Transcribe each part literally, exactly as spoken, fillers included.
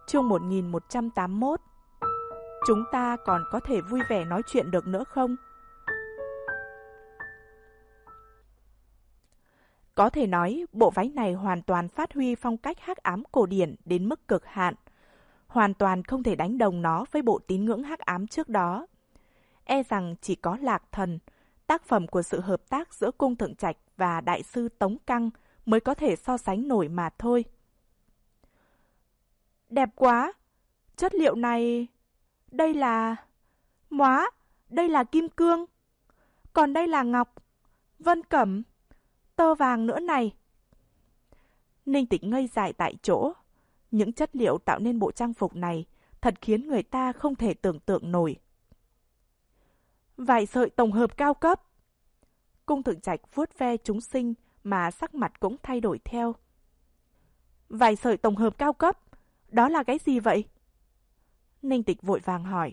Chương một nghìn một trăm tám mươi mốt. Chúng ta còn có thể vui vẻ nói chuyện được nữa không? Có thể nói, bộ váy này hoàn toàn phát huy phong cách hắc ám cổ điển đến mức cực hạn. Hoàn toàn không thể đánh đồng nó với bộ tín ngưỡng hắc ám trước đó. E rằng chỉ có Lạc Thần, tác phẩm của sự hợp tác giữa Cung Thượng Trạch và Đại sư Tống Căng mới có thể so sánh nổi mà thôi. Đẹp quá! Chất liệu này... Đây là... Móa! Đây là kim cương! Còn đây là ngọc, vân cẩm, tơ vàng nữa này. Ninh Tịch ngây dại tại chỗ. Những chất liệu tạo nên bộ trang phục này thật khiến người ta không thể tưởng tượng nổi. Vải sợi tổng hợp cao cấp. Cung Thượng Trạch vuốt ve chúng sinh mà sắc mặt cũng thay đổi theo. Vải sợi tổng hợp cao cấp? Đó là cái gì vậy? Ninh Tịch vội vàng hỏi.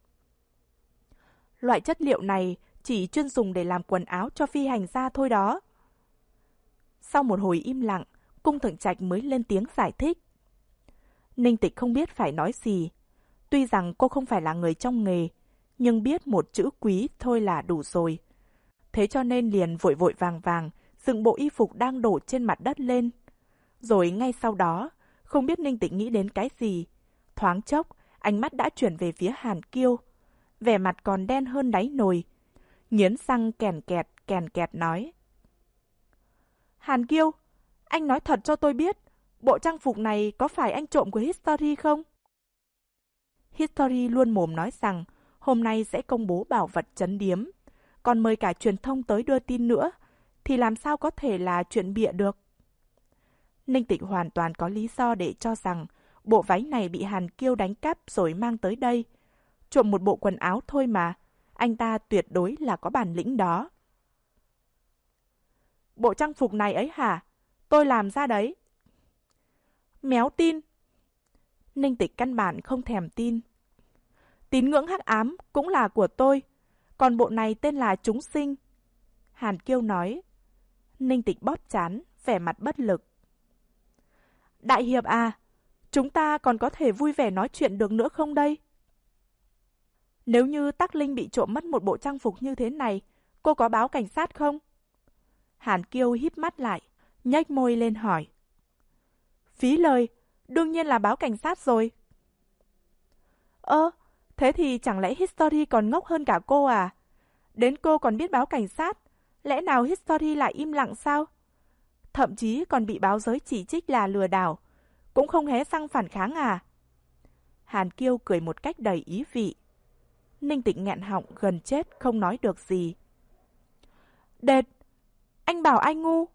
Loại chất liệu này chỉ chuyên dùng để làm quần áo cho phi hành gia thôi đó. Sau một hồi im lặng, Cung Thượng Trạch mới lên tiếng giải thích. Ninh Tịch không biết phải nói gì. Tuy rằng cô không phải là người trong nghề, nhưng biết một chữ quý thôi là đủ rồi. Thế cho nên liền vội vội vàng vàng dựng bộ y phục đang đổ trên mặt đất lên. Rồi ngay sau đó, không biết Ninh Tịch nghĩ đến cái gì. Thoáng chốc, ánh mắt đã chuyển về phía Hàn Kiêu. Vẻ mặt còn đen hơn đáy nồi. Nghiến răng kèn kẹt, kèn kẹt nói. Hàn Kiêu, anh nói thật cho tôi biết, bộ trang phục này có phải anh trộm của History không? History luôn mồm nói rằng hôm nay sẽ công bố bảo vật trấn điếm, còn mời cả truyền thông tới đưa tin nữa, thì làm sao có thể là chuyện bịa được? Ninh Tịch hoàn toàn có lý do để cho rằng bộ váy này bị Hàn Kiêu đánh cắp rồi mang tới đây. Trộm một bộ quần áo thôi mà, anh ta tuyệt đối là có bản lĩnh đó. Bộ trang phục này ấy hả? Tôi làm ra đấy. Méo tin. Ninh Tịch căn bản không thèm tin. Tín ngưỡng hắc ám cũng là của tôi, còn bộ này tên là Chúng Sinh. Hàn Kiêu nói. Ninh Tịch bóp trán, vẻ mặt bất lực. Đại hiệp à, chúng ta còn có thể vui vẻ nói chuyện được nữa không đây? Nếu như Tắc Linh bị trộm mất một bộ trang phục như thế này, cô có báo cảnh sát không? Hàn Kiêu híp mắt lại, nhếch môi lên hỏi. Phí lời, đương nhiên là báo cảnh sát rồi. Ơ, thế thì chẳng lẽ History còn ngốc hơn cả cô à? Đến cô còn biết báo cảnh sát, lẽ nào History lại im lặng sao? Thậm chí còn bị báo giới chỉ trích là lừa đảo, cũng không hé răng phản kháng à? Hàn Kiêu cười một cách đầy ý vị. Ninh Tịch nghẹn họng gần chết không nói được gì. Đệt, anh bảo anh ngu.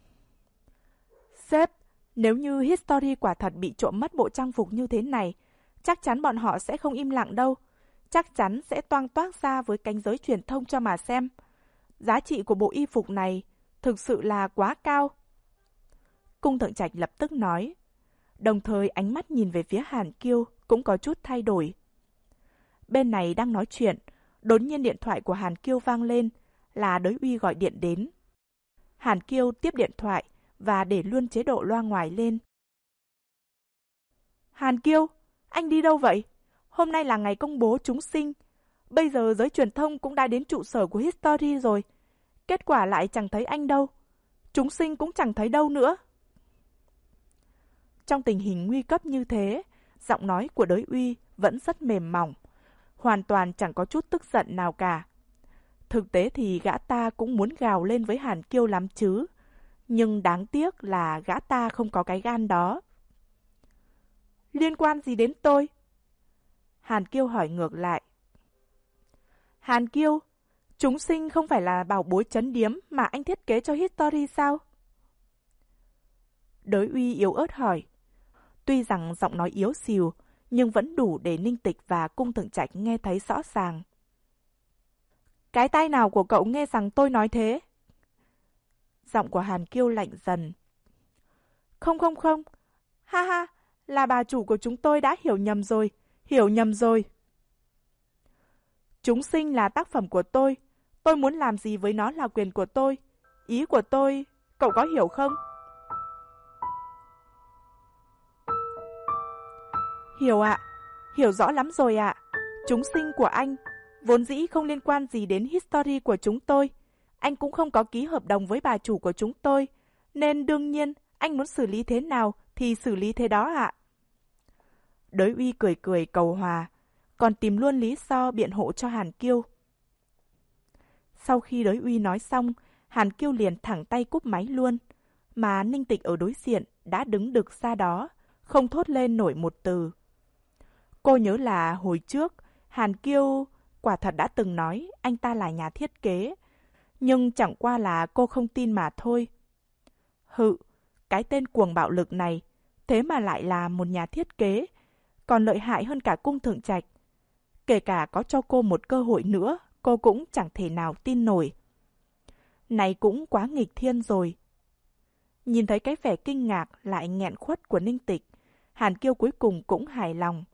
Sếp, nếu như History quả thật bị trộm mất bộ trang phục như thế này, chắc chắn bọn họ sẽ không im lặng đâu. Chắc chắn sẽ toang toác ra với cánh giới truyền thông cho mà xem. Giá trị của bộ y phục này thực sự là quá cao. Cung Thượng Trạch lập tức nói. Đồng thời ánh mắt nhìn về phía Hàn Kiêu cũng có chút thay đổi. Bên này đang nói chuyện, đột nhiên điện thoại của Hàn Kiêu vang lên, là Đới Uy gọi điện đến. Hàn Kiêu tiếp điện thoại và để luôn chế độ loa ngoài lên. Hàn Kiêu, anh đi đâu vậy? Hôm nay là ngày công bố Chúng Sinh. Bây giờ giới truyền thông cũng đã đến trụ sở của History rồi. Kết quả lại chẳng thấy anh đâu. Chúng Sinh cũng chẳng thấy đâu nữa. Trong tình hình nguy cấp như thế, giọng nói của Đới Uy vẫn rất mềm mỏng. Hoàn toàn chẳng có chút tức giận nào cả. Thực tế thì gã ta cũng muốn gào lên với Hàn Kiêu lắm chứ. Nhưng đáng tiếc là gã ta không có cái gan đó. Liên quan gì đến tôi? Hàn Kiêu hỏi ngược lại. Hàn Kiêu, Chúng Sinh không phải là bảo bối trấn điếm mà anh thiết kế cho History sao? Đới Uy yếu ớt hỏi. Tuy rằng giọng nói yếu xìu, nhưng vẫn đủ để Ninh Tịch và Cung Thượng Trạch nghe thấy rõ ràng. Cái tai nào của cậu nghe rằng tôi nói thế? Giọng của Hàn Kiêu lạnh dần. Không không không, ha ha, là bà chủ của chúng tôi đã hiểu nhầm rồi, hiểu nhầm rồi. Chúng Sinh là tác phẩm của tôi, tôi muốn làm gì với nó là quyền của tôi. Ý của tôi, cậu có hiểu không? Hiểu ạ, hiểu rõ lắm rồi ạ. Chúng sinh của anh vốn dĩ không liên quan gì đến history của chúng tôi. Anh cũng không có ký hợp đồng với bà chủ của chúng tôi. Nên đương nhiên, anh muốn xử lý thế nào thì xử lý thế đó ạ. Đới Uy cười cười cầu hòa, còn tìm luôn lý do biện hộ cho Hàn Kiêu. Sau khi Đới Uy nói xong, Hàn Kiêu liền thẳng tay cúp máy luôn, mà Ninh Tịch ở đối diện đã đứng đực ra đó, không thốt lên nổi một từ. Cô nhớ là hồi trước, Hàn Kiêu quả thật đã từng nói anh ta là nhà thiết kế, nhưng chẳng qua là cô không tin mà thôi. Hự, cái tên cuồng bạo lực này, thế mà lại là một nhà thiết kế, còn lợi hại hơn cả Cung Thượng Trạch. Kể cả có cho cô một cơ hội nữa, cô cũng chẳng thể nào tin nổi. Này cũng quá nghịch thiên rồi. Nhìn thấy cái vẻ kinh ngạc lại nghẹn khuất của Ninh Tịch, Hàn Kiêu cuối cùng cũng hài lòng.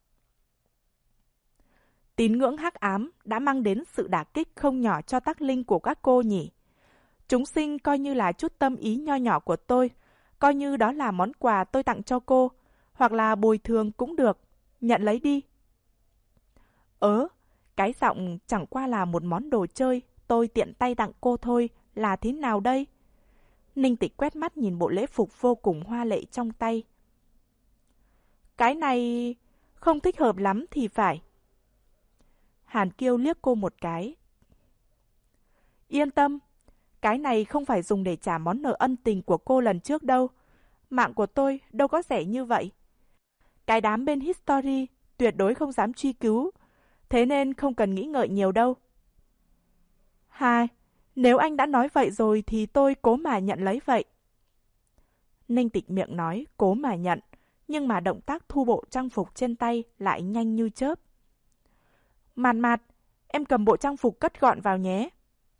Tín ngưỡng hắc ám đã mang đến sự đả kích không nhỏ cho tác linh của các cô nhỉ. Chúng sinh coi như là chút tâm ý nho nhỏ của tôi, coi như đó là món quà tôi tặng cho cô, hoặc là bồi thường cũng được, nhận lấy đi. Ớ, cái giọng chẳng qua là một món đồ chơi, tôi tiện tay tặng cô thôi, là thế nào đây? Ninh Tịch quét mắt nhìn bộ lễ phục vô cùng hoa lệ trong tay. Cái này không thích hợp lắm thì phải. Hàn Kiêu liếc cô một cái. Yên tâm, cái này không phải dùng để trả món nợ ân tình của cô lần trước đâu. Mạng của tôi đâu có rẻ như vậy. Cái đám bên History tuyệt đối không dám truy cứu, thế nên không cần nghĩ ngợi nhiều đâu. Hai, nếu anh đã nói vậy rồi thì tôi cố mà nhận lấy vậy. Ninh Tịch miệng nói cố mà nhận, nhưng mà động tác thu bộ trang phục trên tay lại nhanh như chớp. Mạt Mạt, em cầm bộ trang phục cất gọn vào nhé.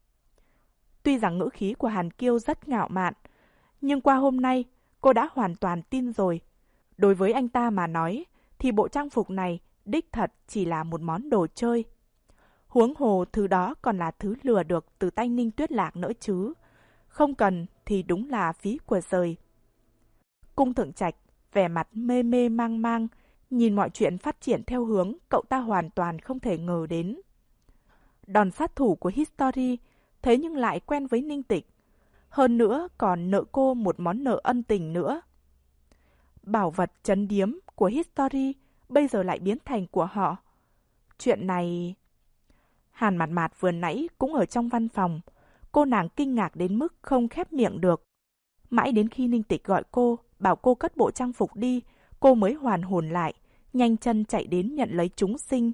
Tuy rằng ngữ khí của Hàn Kiêu rất ngạo mạn, nhưng qua hôm nay cô đã hoàn toàn tin rồi. Đối với anh ta mà nói, thì bộ trang phục này đích thật chỉ là một món đồ chơi. Huống hồ thứ đó còn là thứ lừa được từ tay Ninh Tuyết Lạc nữa chứ. Không cần thì đúng là phí của rời. Cung Thượng Trạch vẻ mặt mê mê mang mang, nhìn mọi chuyện phát triển theo hướng cậu ta hoàn toàn không thể ngờ đến. Đòn sát thủ của History thế nhưng lại quen với Ninh Tịch. Hơn nữa còn nợ cô một món nợ ân tình nữa. Bảo vật trấn điếm của History bây giờ lại biến thành của họ. Chuyện này... Hàn Mạt Mạt vừa nãy cũng ở trong văn phòng. Cô nàng kinh ngạc đến mức không khép miệng được. Mãi đến khi Ninh Tịch gọi cô, bảo cô cất bộ trang phục đi, cô mới hoàn hồn lại, nhanh chân chạy đến nhận lấy chúng sinh.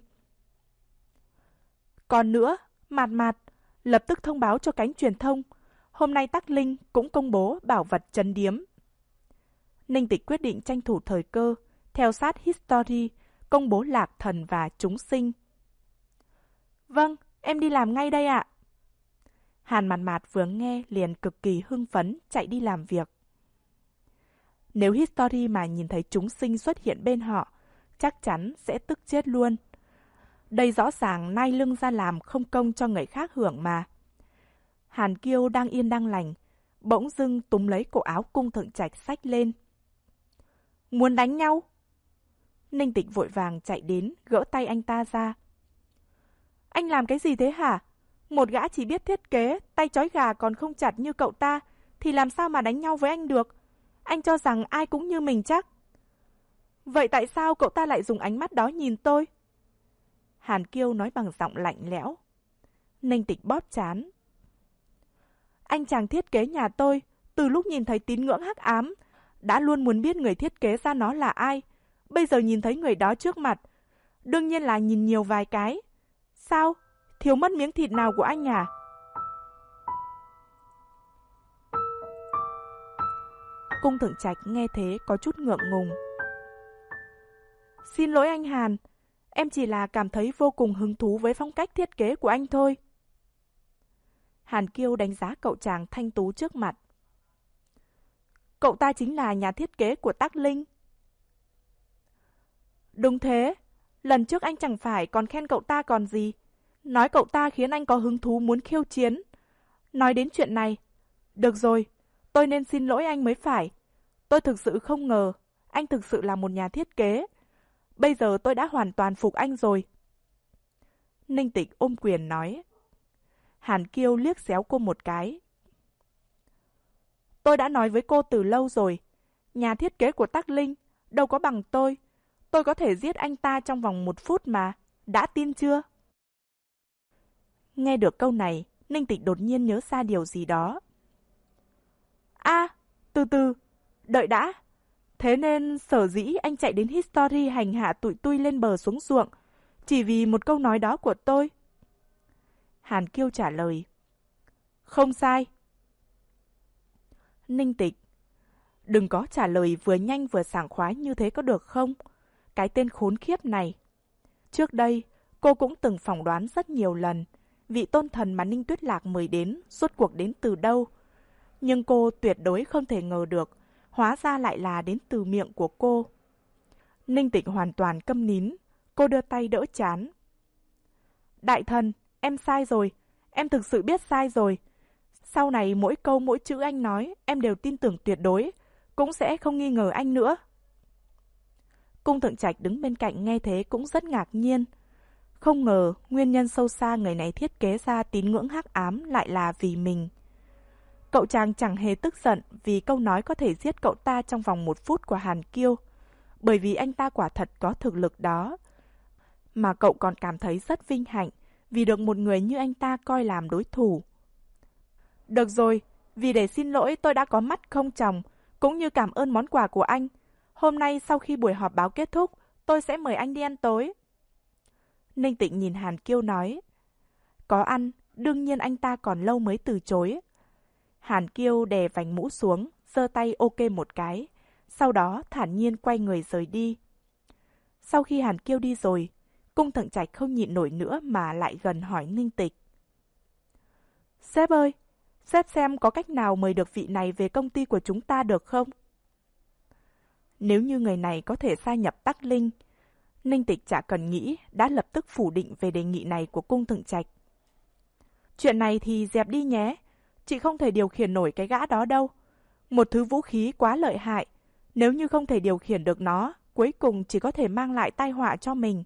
Còn nữa, Mạt Mạt, lập tức thông báo cho cánh truyền thông. Hôm nay Tắc Linh cũng công bố bảo vật trấn điếm. Ninh Tịch quyết định tranh thủ thời cơ, theo sát History, công bố Lạc Thần và chúng sinh. Vâng, em đi làm ngay đây ạ. Hàn Mạt Mạt vừa nghe liền cực kỳ hưng phấn chạy đi làm việc. Nếu History mà nhìn thấy chúng sinh xuất hiện bên họ, chắc chắn sẽ tức chết luôn. Đây rõ ràng nai lưng ra làm không công cho người khác hưởng mà. Hàn Kiêu đang yên đang lành, bỗng dưng túm lấy cổ áo Cung Thượng Trạch xách lên. Muốn đánh nhau? Ninh Tịch vội vàng chạy đến, gỡ tay anh ta ra. Anh làm cái gì thế hả? Một gã chỉ biết thiết kế, tay trói gà còn không chặt như cậu ta, thì làm sao mà đánh nhau với anh được? Anh cho rằng ai cũng như mình chắc. Vậy tại sao cậu ta lại dùng ánh mắt đó nhìn tôi? Hàn Kiêu nói bằng giọng lạnh lẽo. Ninh Tịch bóp trán. Anh chàng thiết kế nhà tôi, từ lúc nhìn thấy tín ngưỡng hắc ám, đã luôn muốn biết người thiết kế ra nó là ai. Bây giờ nhìn thấy người đó trước mặt, đương nhiên là nhìn nhiều vài cái. Sao? Thiếu mất miếng thịt nào của anh à? Cung Thượng Trạch nghe thế có chút ngượng ngùng. Xin lỗi anh Hàn, em chỉ là cảm thấy vô cùng hứng thú với phong cách thiết kế của anh thôi. Hàn Kiêu đánh giá cậu chàng thanh tú trước mặt. Cậu ta chính là nhà thiết kế của Tắc Linh. Đúng thế, lần trước anh chẳng phải còn khen cậu ta còn gì. Nói cậu ta khiến anh có hứng thú muốn khiêu chiến. Nói đến chuyện này, được rồi, tôi nên xin lỗi anh mới phải. Tôi thực sự không ngờ, anh thực sự là một nhà thiết kế. Bây giờ tôi đã hoàn toàn phục anh rồi. Ninh Tịch ôm quyền nói. Hàn Kiêu liếc xéo cô một cái. Tôi đã nói với cô từ lâu rồi. Nhà thiết kế của Tắc Linh đâu có bằng tôi. Tôi có thể giết anh ta trong vòng một phút mà. Đã tin chưa? Nghe được câu này, Ninh Tịch đột nhiên nhớ ra điều gì đó. À, từ từ, đợi đã. Thế nên sở dĩ anh chạy đến History hành hạ tụi tui lên bờ xuống ruộng, chỉ vì một câu nói đó của tôi. Hàn Kiêu trả lời. Không sai. Ninh Tịch, đừng có trả lời vừa nhanh vừa sảng khoái như thế có được không? Cái tên khốn khiếp này. Trước đây, cô cũng từng phỏng đoán rất nhiều lần vị tôn thần mà Ninh Tuyết Lạc mời đến rốt cuộc đến từ đâu. Nhưng cô tuyệt đối không thể ngờ được, hóa ra lại là đến từ miệng của cô. Ninh Tịch hoàn toàn câm nín, cô đưa tay đỡ trán. Đại thần, em sai rồi, em thực sự biết sai rồi. Sau này mỗi câu mỗi chữ anh nói, em đều tin tưởng tuyệt đối, cũng sẽ không nghi ngờ anh nữa. Cung Thượng Trạch đứng bên cạnh nghe thế cũng rất ngạc nhiên. Không ngờ nguyên nhân sâu xa người này thiết kế ra tín ngưỡng hắc ám lại là vì mình. Cậu chàng chẳng hề tức giận vì câu nói có thể giết cậu ta trong vòng một phút của Hàn Kiêu, bởi vì anh ta quả thật có thực lực đó. Mà cậu còn cảm thấy rất vinh hạnh vì được một người như anh ta coi làm đối thủ. Được rồi, vì để xin lỗi tôi đã có mắt không tròng, cũng như cảm ơn món quà của anh. Hôm nay sau khi buổi họp báo kết thúc, tôi sẽ mời anh đi ăn tối. Ninh Tịnh nhìn Hàn Kiêu nói. Có ăn, đương nhiên anh ta còn lâu mới từ chối. Hàn Kiêu đè vành mũ xuống, giơ tay ok một cái, sau đó thản nhiên quay người rời đi. Sau khi Hàn Kiêu đi rồi, Cung Thượng Trạch không nhịn nổi nữa mà lại gần hỏi Ninh Tịch. Sếp ơi, sếp xem có cách nào mời được vị này về công ty của chúng ta được không? Nếu như người này có thể gia nhập Tắc Linh, Ninh Tịch chả cần nghĩ đã lập tức phủ định về đề nghị này của Cung Thượng Trạch. Chuyện này thì dẹp đi nhé, chị không thể điều khiển nổi cái gã đó đâu. Một thứ vũ khí quá lợi hại, nếu như không thể điều khiển được nó, cuối cùng chỉ có thể mang lại tai họa cho mình.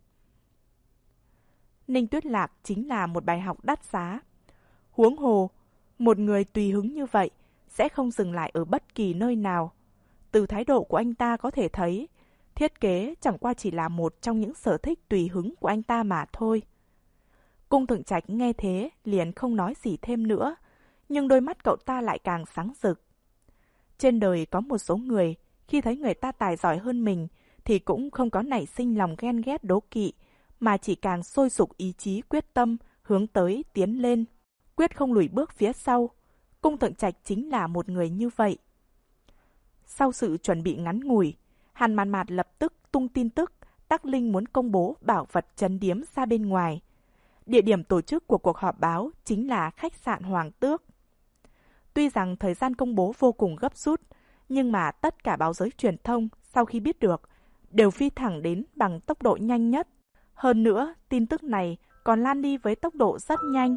Ninh Tuyết Lạc chính là một bài học đắt giá. Huống hồ, một người tùy hứng như vậy sẽ không dừng lại ở bất kỳ nơi nào. Từ thái độ của anh ta có thể thấy, thiết kế chẳng qua chỉ là một trong những sở thích tùy hứng của anh ta mà thôi. Cung Thượng Trạch nghe thế liền không nói gì thêm nữa, nhưng đôi mắt cậu ta lại càng sáng rực. Trên đời có một số người, khi thấy người ta tài giỏi hơn mình, thì cũng không có nảy sinh lòng ghen ghét đố kỵ, mà chỉ càng sôi sục ý chí quyết tâm, hướng tới, tiến lên, quyết không lùi bước phía sau. Cung Thượng Trạch chính là một người như vậy. Sau sự chuẩn bị ngắn ngủi, Hàn Mạn Mạt lập tức tung tin tức Tắc Linh muốn công bố bảo vật trấn điếm ra bên ngoài. Địa điểm tổ chức của cuộc họp báo chính là khách sạn Hoàng Tước. Tuy rằng thời gian công bố vô cùng gấp rút, nhưng mà tất cả báo giới truyền thông sau khi biết được đều phi thẳng đến bằng tốc độ nhanh nhất. Hơn nữa, tin tức này còn lan đi với tốc độ rất nhanh.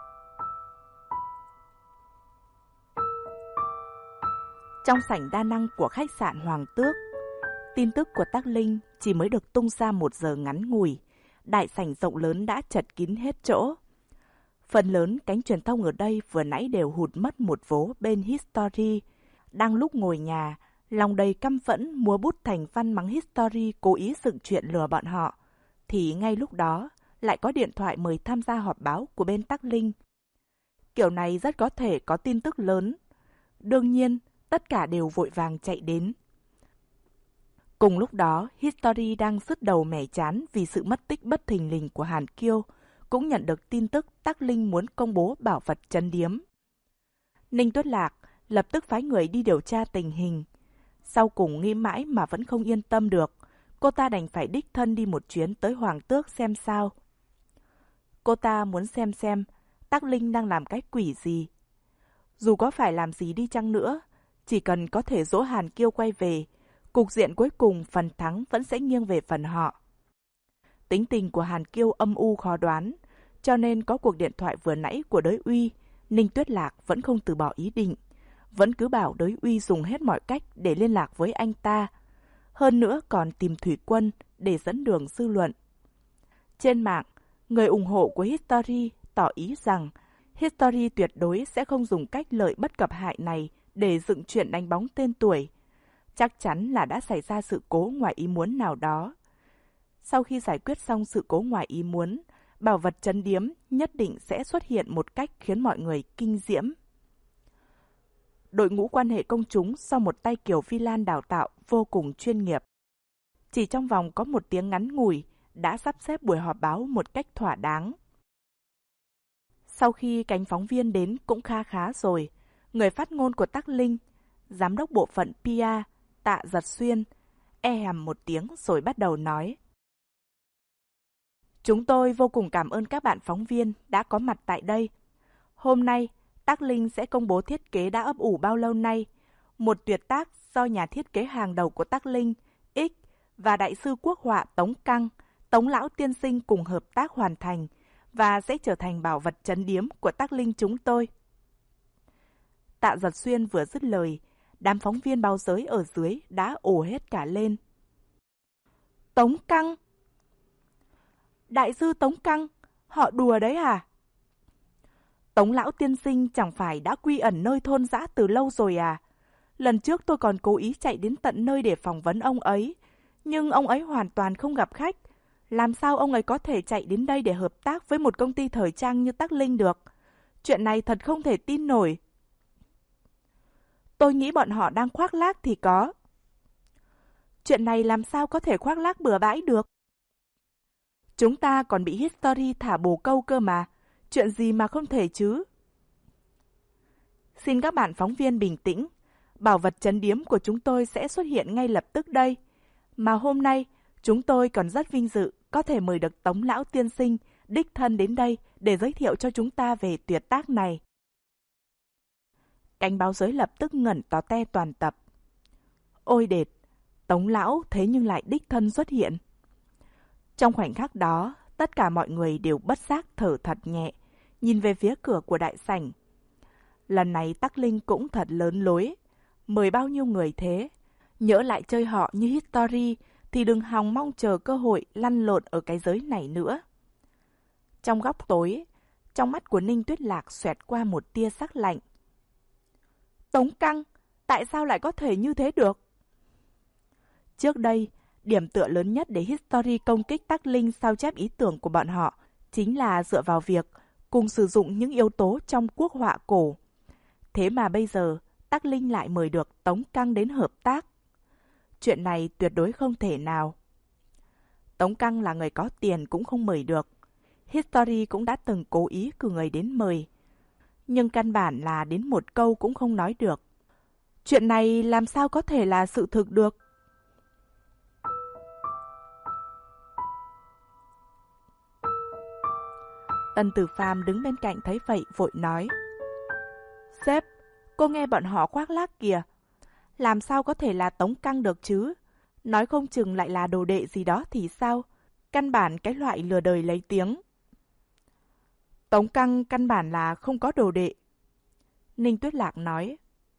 Trong sảnh đa năng của khách sạn Hoàng Tước, tin tức của Tắc Linh chỉ mới được tung ra một giờ ngắn ngủi, đại sảnh rộng lớn đã chật kín hết chỗ. Phần lớn cánh truyền thông ở đây vừa nãy đều hụt mất một vố bên History. Đang lúc ngồi nhà, lòng đầy căm phẫn múa bút thành văn mắng History cố ý dựng chuyện lừa bọn họ, thì ngay lúc đó lại có điện thoại mời tham gia họp báo của bên Tắc Linh. Kiểu này rất có thể có tin tức lớn. Đương nhiên, tất cả đều vội vàng chạy đến. Cùng lúc đó, History đang sứt đầu mẻ chán vì sự mất tích bất thình lình của Hàn Kiêu, cũng nhận được tin tức Tắc Linh muốn công bố bảo vật trấn điếm. Ninh Tuyết Lạc lập tức phái người đi điều tra tình hình. Sau cùng nghĩ mãi mà vẫn không yên tâm được, cô ta đành phải đích thân đi một chuyến tới Hoàng Tước xem sao. Cô ta muốn xem xem Tắc Linh đang làm cái quỷ gì. Dù có phải làm gì đi chăng nữa, chỉ cần có thể dỗ Hàn Kiêu quay về, cục diện cuối cùng phần thắng vẫn sẽ nghiêng về phần họ. Tính tình của Hàn Kiêu âm u khó đoán, cho nên có cuộc điện thoại vừa nãy của Đới Uy, Ninh Tuyết Lạc vẫn không từ bỏ ý định, vẫn cứ bảo Đới Uy dùng hết mọi cách để liên lạc với anh ta. hơn nữa còn tìm thủy quân để dẫn đường dư luận. Trên mạng, người ủng hộ của History tỏ ý rằng History tuyệt đối sẽ không dùng cách lợi bất cập hại này để dựng chuyện đánh bóng tên tuổi. Chắc chắn là đã xảy ra sự cố ngoài ý muốn nào đó. Sau khi giải quyết xong sự cố ngoài ý muốn, bảo vật trấn điếm nhất định sẽ xuất hiện một cách khiến mọi người kinh diễm. Đội ngũ quan hệ công chúng do một tay Kiều Phi Lan đào tạo vô cùng chuyên nghiệp. Chỉ trong vòng có một tiếng ngắn ngủi đã sắp xếp buổi họp báo một cách thỏa đáng. Sau khi cánh phóng viên đến cũng kha khá rồi, người phát ngôn của Tắc Linh, giám đốc bộ phận pê e, Tạ Giật Xuyên, e hèm một tiếng rồi bắt đầu nói. Chúng tôi vô cùng cảm ơn các bạn phóng viên đã có mặt tại đây. Hôm nay, Tắc Linh sẽ công bố thiết kế đã ấp ủ bao lâu nay, một tuyệt tác do nhà thiết kế hàng đầu của Tắc Linh, X và đại sư quốc họa Tống Căng, Tống Lão Tiên Sinh cùng hợp tác hoàn thành và sẽ trở thành bảo vật trấn điếm của Tắc Linh chúng tôi. Tạ Giật Xuyên vừa dứt lời, đám phóng viên báo giới ở dưới đã ồ hết cả lên. Tống Căng! Đại sư Tống Căng, họ đùa đấy à? Tống Lão Tiên Sinh chẳng phải đã quy ẩn nơi thôn dã từ lâu rồi à? Lần trước tôi còn cố ý chạy đến tận nơi để phỏng vấn ông ấy, nhưng ông ấy hoàn toàn không gặp khách. Làm sao ông ấy có thể chạy đến đây để hợp tác với một công ty thời trang như Tắc Linh được? Chuyện này thật không thể tin nổi. Tôi nghĩ bọn họ đang khoác lác thì có. Chuyện này làm sao có thể khoác lác bừa bãi được? Chúng ta còn bị History thả bồ câu cơ mà. Chuyện gì mà không thể chứ? Xin các bạn phóng viên bình tĩnh. Bảo vật trấn điếm của chúng tôi sẽ xuất hiện ngay lập tức đây. Mà hôm nay, chúng tôi còn rất vinh dự có thể mời được Tống Lão Tiên Sinh đích thân đến đây để giới thiệu cho chúng ta về tuyệt tác này. Cánh báo giới lập tức ngẩn tó te toàn tập. Ôi đệt, Tống Lão thế nhưng lại đích thân xuất hiện. Trong khoảnh khắc đó, tất cả mọi người đều bất giác thở thật nhẹ, nhìn về phía cửa của đại sảnh. Lần này Tắc Linh cũng thật lớn lối, mời bao nhiêu người thế. Nhỡ lại chơi họ như History thì đừng hòng mong chờ cơ hội lăn lộn ở cái giới này nữa. Trong góc tối, trong mắt của Ninh Tuyết Lạc xoẹt qua một tia sắc lạnh. Tống Căng, tại sao lại có thể như thế được? Trước đây, điểm tựa lớn nhất để History công kích Tắc Linh sao chép ý tưởng của bọn họ chính là dựa vào việc cùng sử dụng những yếu tố trong quốc họa cổ. Thế mà bây giờ, Tắc Linh lại mời được Tống Căng đến hợp tác. Chuyện này tuyệt đối không thể nào. Tống Căng là người có tiền cũng không mời được. History cũng đã từng cố ý cử người đến mời. Nhưng căn bản là đến một câu cũng không nói được. Chuyện này làm sao có thể là sự thực được? Tần Tử Phàm đứng bên cạnh thấy vậy vội nói. Sếp, cô nghe bọn họ khoác lác kìa. Làm sao có thể là Tống Căng được chứ? Nói không chừng lại là đồ đệ gì đó thì sao? Căn bản cái loại lừa đời lấy tiếng. Tống Căng căn bản là không có đồ đệ. Ninh Tuyết Lạc nói.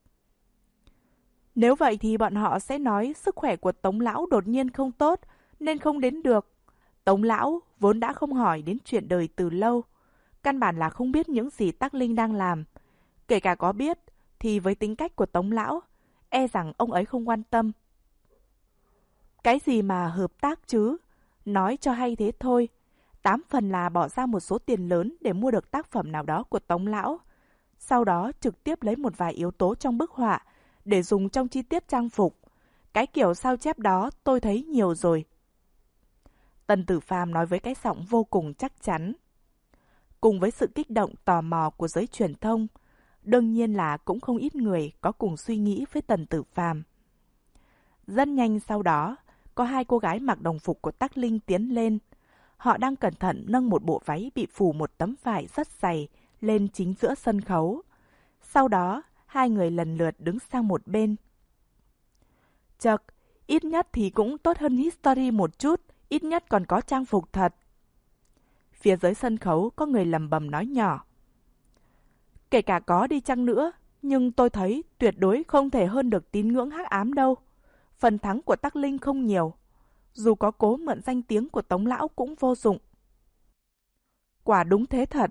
Nếu vậy thì bọn họ sẽ nói sức khỏe của Tống Lão đột nhiên không tốt nên không đến được. Tống Lão vốn đã không hỏi đến chuyện đời từ lâu. Căn bản là không biết những gì Tắc Linh đang làm. Kể cả có biết thì với tính cách của Tống Lão, e rằng ông ấy không quan tâm. Cái gì mà hợp tác chứ? Nói cho hay thế thôi. Tám phần là bỏ ra một số tiền lớn để mua được tác phẩm nào đó của Tống Lão. Sau đó trực tiếp lấy một vài yếu tố trong bức họa để dùng trong chi tiết trang phục. Cái kiểu sao chép đó tôi thấy nhiều rồi. Tần Tử Phàm nói với cái giọng vô cùng chắc chắn. Cùng với sự kích động tò mò của giới truyền thông, đương nhiên là cũng không ít người có cùng suy nghĩ với Tần Tử Phàm. Rất nhanh sau đó, có hai cô gái mặc đồng phục của Tắc Linh tiến lên. Họ đang cẩn thận nâng một bộ váy bị phủ một tấm vải rất dày lên chính giữa sân khấu. Sau đó, hai người lần lượt đứng sang một bên. Chậc, ít nhất thì cũng tốt hơn History một chút, ít nhất còn có trang phục thật. Phía dưới sân khấu có người lầm bầm nói nhỏ. Kể cả có đi chăng nữa, nhưng tôi thấy tuyệt đối không thể hơn được tín ngưỡng hắc ám đâu. phần thắng của Tắc Linh không nhiều. Dù có cố mượn danh tiếng của Tống lão cũng vô dụng. Quả đúng thế thật.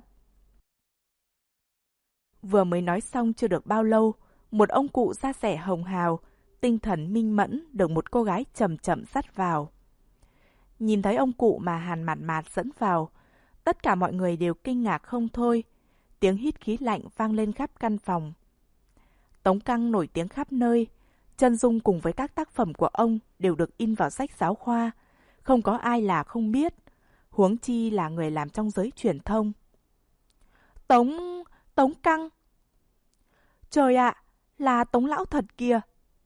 Vừa mới nói xong chưa được bao lâu, một ông cụ da dẻ hồng hào, tinh thần minh mẫn được một cô gái chậm chậm dắt vào. Nhìn thấy ông cụ mà Hàn Mạt Mạt dẫn vào, tất cả mọi người đều kinh ngạc không thôi. Tiếng hít khí lạnh vang lên khắp căn phòng. Tống Căng nổi tiếng khắp nơi. Chân dung cùng với các tác phẩm của ông đều được in vào sách giáo khoa. Không có ai là không biết. Huống chi là người làm trong giới truyền thông. Tống... Tống Căng. Trời ạ, là Tống lão thật kìa.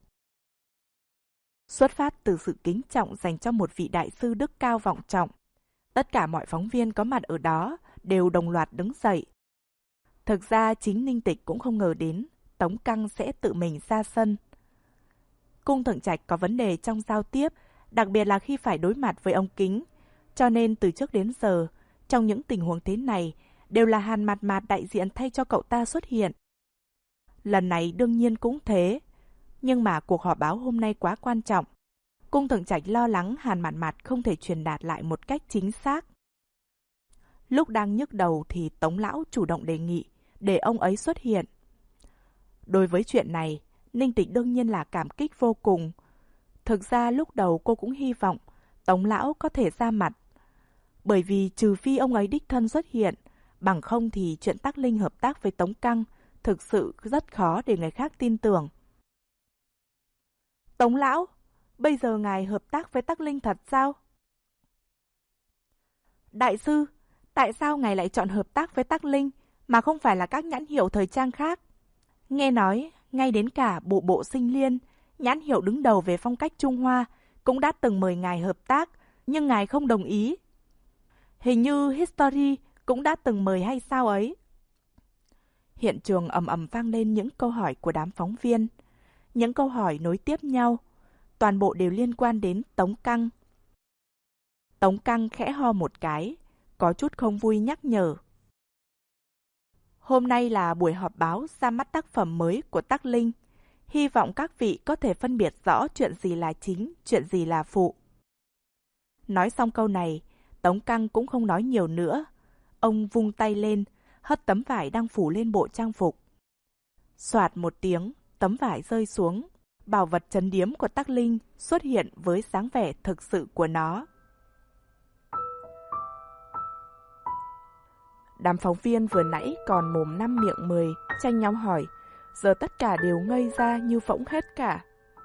Xuất phát từ sự kính trọng dành cho một vị đại sư đức cao vọng trọng, tất cả mọi phóng viên có mặt ở đó đều đồng loạt đứng dậy. Thực ra chính Ninh Tịch cũng không ngờ đến Tống Căng sẽ tự mình ra sân. Cung Thượng Trạch có vấn đề trong giao tiếp, đặc biệt là khi phải đối mặt với ông Kính, cho nên từ trước đến giờ, trong những tình huống thế này, đều là Hàn Mạt Mạt đại diện thay cho cậu ta xuất hiện. Lần này đương nhiên cũng thế, nhưng mà cuộc họp báo hôm nay quá quan trọng. Cung Thượng Trạch lo lắng Hàn Mạt Mạt không thể truyền đạt lại một cách chính xác. Lúc đang nhức đầu thì Tống lão chủ động đề nghị để ông ấy xuất hiện. Đối với chuyện này, Ninh Tịch đương nhiên là cảm kích vô cùng. Thực ra lúc đầu cô cũng hy vọng Tống lão có thể ra mặt. Bởi vì trừ phi ông ấy đích thân xuất hiện, bằng không thì chuyện Tắc Linh hợp tác với Tống Căng thực sự rất khó để người khác tin tưởng. Tống lão, bây giờ ngài hợp tác với Tắc Linh thật sao? Đại sư, tại sao ngài lại chọn hợp tác với Tắc Linh mà không phải là các nhãn hiệu thời trang khác? Nghe nói, ngay đến cả bộ bộ Sinh Liên, nhãn hiệu đứng đầu về phong cách Trung Hoa, cũng đã từng mời ngài hợp tác, nhưng ngài không đồng ý. Hình như History cũng đã từng mời hay sao ấy? Hiện trường ầm ầm vang lên những câu hỏi của đám phóng viên. Những câu hỏi nối tiếp nhau, toàn bộ đều liên quan đến Tống Căng. Tống Căng khẽ ho một cái, có chút không vui nhắc nhở. Hôm nay là buổi họp báo ra mắt tác phẩm mới của Tắc Linh. Hy vọng các vị có thể phân biệt rõ chuyện gì là chính, chuyện gì là phụ. Nói xong câu này, Tống Căng cũng không nói nhiều nữa. Ông vung tay lên, hất tấm vải đang phủ lên bộ trang phục. Soạt một tiếng, tấm vải rơi xuống. Bảo vật trấn điếm của Tắc Linh xuất hiện với dáng vẻ thực sự của nó. Đám phóng viên vừa nãy còn mồm năm miệng mười, tranh nhau hỏi, giờ tất cả đều ngây ra như phỗng hết cả.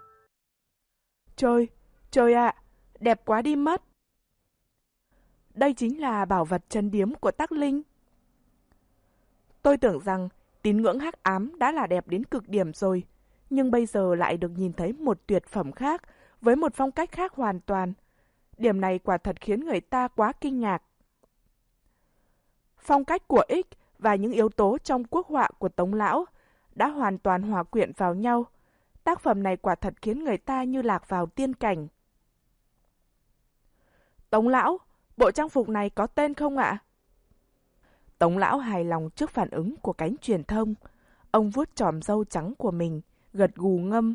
Trời, trời ạ, đẹp quá đi mất. Đây chính là bảo vật trấn điếm của Tắc Linh. Tôi tưởng rằng tín ngưỡng hắc ám đã là đẹp đến cực điểm rồi, nhưng bây giờ lại được nhìn thấy một tuyệt phẩm khác với một phong cách khác hoàn toàn. Điểm này quả thật khiến người ta quá kinh ngạc. Phong cách của X và những yếu tố trong quốc họa của Tống lão đã hoàn toàn hòa quyện vào nhau. Tác phẩm này quả thật khiến người ta như lạc vào tiên cảnh. Tống lão, bộ trang phục này có tên không ạ? Tống lão hài lòng trước phản ứng của cánh truyền thông. Ông vuốt chòm râu trắng của mình, gật gù ngâm.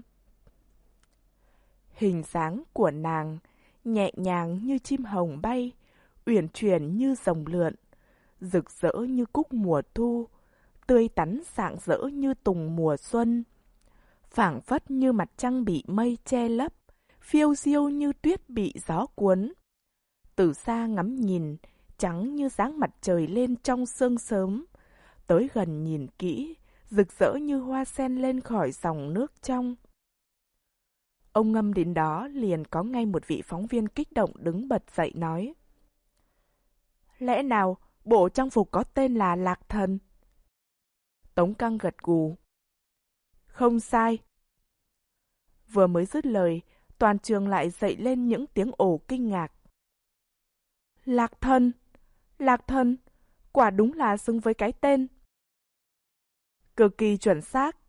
Hình dáng của nàng nhẹ nhàng như chim hồng bay, uyển chuyển như rồng lượn, rực rỡ như cúc mùa thu, tươi tắn rạng rỡ như tùng mùa xuân, phảng phất như mặt trăng bị mây che lấp, phiêu diêu như tuyết bị gió cuốn. Từ xa ngắm nhìn, trắng như dáng mặt trời lên trong sương sớm, tới gần nhìn kỹ, rực rỡ như hoa sen lên khỏi dòng nước trong. Ông ngâm đến đó liền có ngay một vị phóng viên kích động đứng bật dậy nói. Lẽ nào bộ trang phục có tên là Lạc Thần? Tống Căng gật gù. Không sai. Vừa mới dứt lời, toàn trường lại dậy lên những tiếng ồ kinh ngạc. Lạc Thần! Lạc Thần! Quả đúng là xứng với cái tên. Cực kỳ chuẩn xác.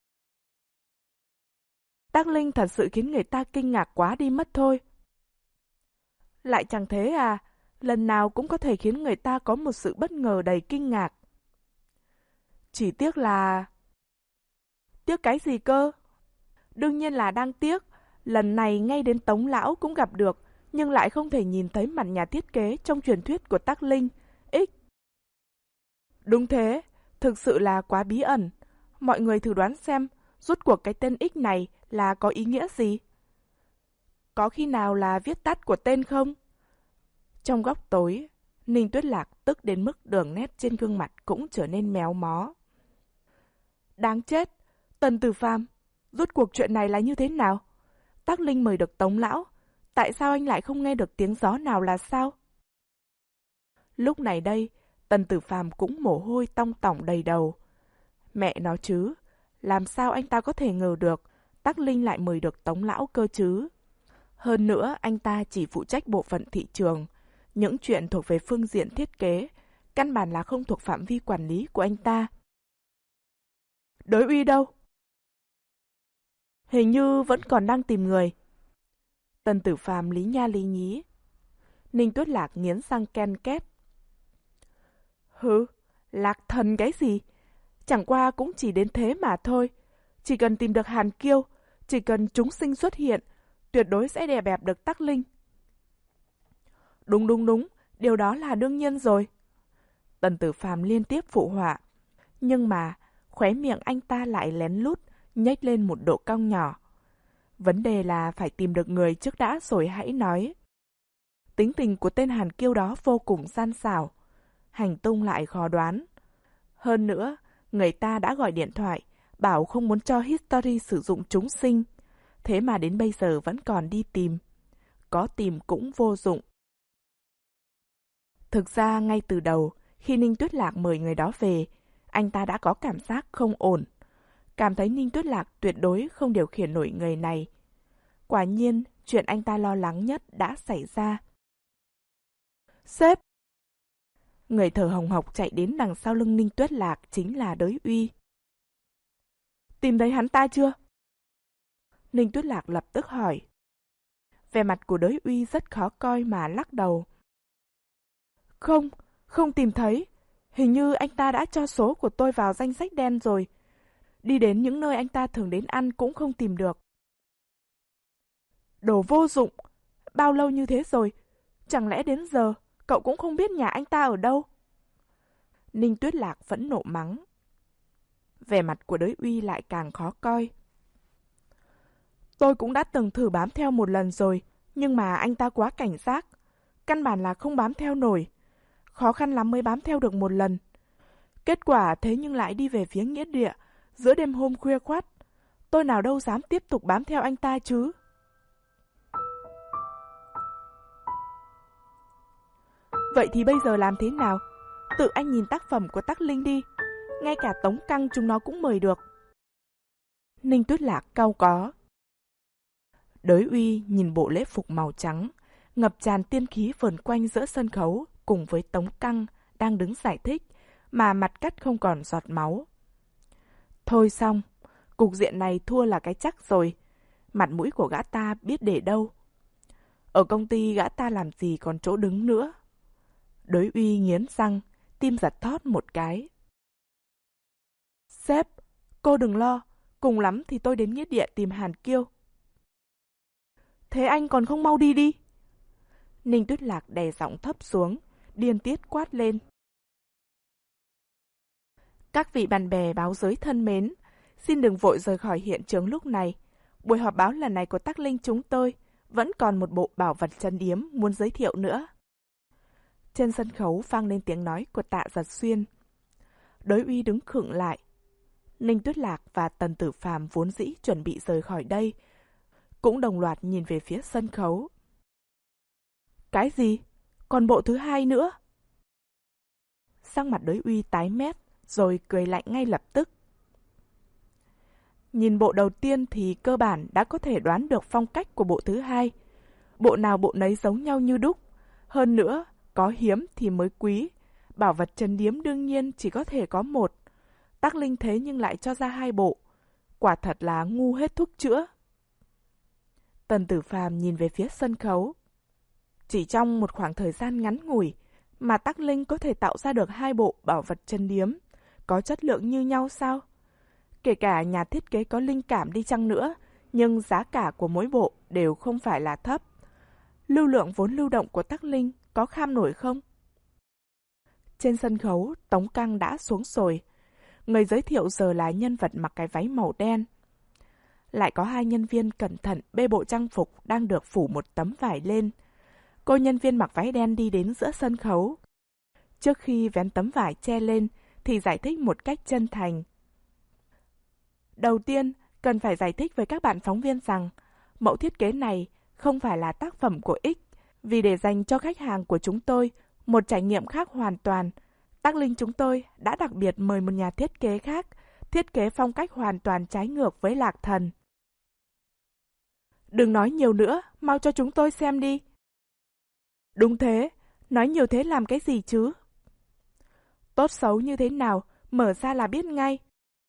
Tắc Linh thật sự khiến người ta kinh ngạc quá đi mất thôi. Lại chẳng thế à, lần nào cũng có thể khiến người ta có một sự bất ngờ đầy kinh ngạc. Chỉ tiếc là... Tiếc cái gì cơ? Đương nhiên là đang tiếc, Lần này ngay đến Tống Lão cũng gặp được, nhưng lại không thể nhìn thấy mặt nhà thiết kế trong truyền thuyết của Tắc Linh, X. Đúng thế, thực sự là quá bí ẩn. Mọi người thử đoán xem, rốt cuộc cái tên X này là có ý nghĩa gì? Có khi nào là viết tắt của tên không? Trong góc tối, Ninh Tuyết Lạc tức đến mức đường nét trên gương mặt cũng trở nên méo mó. Đáng chết, Tần Tử Phàm, rốt cuộc chuyện này là như thế nào? Tắc Linh mời được Tống Lão, tại sao anh lại không nghe được tiếng gió nào là sao? Lúc này đây, Tần Tử Phàm cũng mồ hôi tong tỏng đầy đầu. Mẹ nó chứ, làm sao anh ta có thể ngờ được Tắc Linh lại mời được Tống Lão cơ chứ? Hơn nữa, anh ta chỉ phụ trách bộ phận thị trường. Những chuyện thuộc về phương diện thiết kế, căn bản là không thuộc phạm vi quản lý của anh ta. Đối uy đâu? Hình như vẫn còn đang tìm người. Tần Tử Phàm lý nha lý nhí. Ninh Tuyết Lạc nghiến răng ken két. Hứ, Lạc Thần cái gì? Chẳng qua cũng chỉ đến thế mà thôi. Chỉ cần tìm được Hàn Kiêu, chỉ cần chúng sinh xuất hiện, tuyệt đối sẽ đè bẹp được Tắc Linh. Đúng đúng đúng, điều đó là đương nhiên rồi. Tần Tử Phàm liên tiếp phụ họa. Nhưng mà, khóe miệng anh ta lại lén lút, nhếch lên một độ cong nhỏ. Vấn đề là phải tìm được người trước đã rồi hãy nói. Tính tình của tên Hàn Kiêu đó vô cùng gian xảo, hành tung lại khó đoán. Hơn nữa, người ta đã gọi điện thoại, bảo không muốn cho History sử dụng chúng sinh. Thế mà đến bây giờ vẫn còn đi tìm. Có tìm cũng vô dụng. Thực ra ngay từ đầu, khi Ninh Tuyết Lạc mời người đó về, anh ta đã có cảm giác không ổn. Cảm thấy Ninh Tuyết Lạc tuyệt đối không điều khiển nổi người này. Quả nhiên, chuyện anh ta lo lắng nhất đã xảy ra. Sếp! Người thở hồng hộc chạy đến đằng sau lưng Ninh Tuyết Lạc chính là Đới Uy. Tìm thấy hắn ta chưa? Ninh Tuyết Lạc lập tức hỏi. Vẻ mặt của Đới Uy rất khó coi mà lắc đầu. Không, không tìm thấy. Hình như anh ta đã cho số của tôi vào danh sách đen rồi. Đi đến những nơi anh ta thường đến ăn cũng không tìm được. Đồ vô dụng! Bao lâu như thế rồi? Chẳng lẽ đến giờ cậu cũng không biết nhà anh ta ở đâu? Ninh Tuyết Lạc phẫn nộ mắng. Vẻ mặt của Đới Uy lại càng khó coi. Tôi cũng đã từng thử bám theo một lần rồi, nhưng mà anh ta quá cảnh giác. Căn bản là không bám theo nổi. Khó khăn lắm mới bám theo được một lần. Kết quả thế nhưng lại đi về phía nghĩa địa, giữa đêm hôm khuya khoắt. Tôi nào đâu dám tiếp tục bám theo anh ta chứ. Vậy thì bây giờ làm thế nào? Tự anh nhìn tác phẩm của Tắc Linh đi. Ngay cả Tống Căng chúng nó cũng mời được. Ninh Tuyết Lạc cau có. Đới Uy nhìn bộ lễ phục màu trắng, ngập tràn tiên khí vờn quanh giữa sân khấu cùng với Tống Căng đang đứng giải thích, mà mặt cắt không còn giọt máu. Thôi xong, cục diện này thua là cái chắc rồi. Mặt mũi của gã ta biết để đâu. Ở công ty gã ta làm gì còn chỗ đứng nữa. Đới Uy nghiến răng, tim giật thót một cái. Sếp, cô đừng lo, cùng lắm thì tôi đến nghĩa địa tìm Hàn Kiêu. Thế anh còn không mau đi đi. Ninh Tuyết Lạc đè giọng thấp xuống, điên tiết quát lên. Các vị bạn bè báo giới thân mến, xin đừng vội rời khỏi hiện trường lúc này. Buổi họp báo lần này của Tắc Linh chúng tôi vẫn còn một bộ bảo vật trấn yếm muốn giới thiệu nữa. Trên sân khấu vang lên tiếng nói của Tạ Giật Xuyên. Đới Uy đứng khựng lại. Ninh Tuyết Lạc và Tần Tử Phàm vốn dĩ chuẩn bị rời khỏi đây, cũng đồng loạt nhìn về phía sân khấu. Cái gì? Còn bộ thứ hai nữa? Sắc mặt Đới Uy tái mét, rồi cười lạnh ngay lập tức. Nhìn bộ đầu tiên thì cơ bản đã có thể đoán được phong cách của bộ thứ hai. Bộ nào bộ nấy giống nhau như đúc. Hơn nữa, có hiếm thì mới quý. Bảo vật trấn yếm đương nhiên chỉ có thể có một. Tắc Linh thế nhưng lại cho ra hai bộ. Quả thật là ngu hết thuốc chữa. Tần Tử Phàm nhìn về phía sân khấu. Chỉ trong một khoảng thời gian ngắn ngủi mà Tắc Linh có thể tạo ra được hai bộ bảo vật trấn yếm, có chất lượng như nhau sao? Kể cả nhà thiết kế có linh cảm đi chăng nữa, nhưng giá cả của mỗi bộ đều không phải là thấp. Lưu lượng vốn lưu động của Tắc Linh có kham nổi không? Trên sân khấu, Tống Căng đã xuống rồi. Người giới thiệu giờ là nhân vật mặc cái váy màu đen. Lại có hai nhân viên cẩn thận bê bộ trang phục đang được phủ một tấm vải lên. Cô nhân viên mặc váy đen đi đến giữa sân khấu. Trước khi vén tấm vải che lên thì giải thích một cách chân thành. Đầu tiên, cần phải giải thích với các bạn phóng viên rằng mẫu thiết kế này không phải là tác phẩm của X, vì để dành cho khách hàng của chúng tôi một trải nghiệm khác hoàn toàn. Tắc Linh chúng tôi đã đặc biệt mời một nhà thiết kế khác, thiết kế phong cách hoàn toàn trái ngược với Lạc Thần. Đừng nói nhiều nữa, mau cho chúng tôi xem đi. Đúng thế, nói nhiều thế làm cái gì chứ? Tốt xấu như thế nào, mở ra là biết ngay.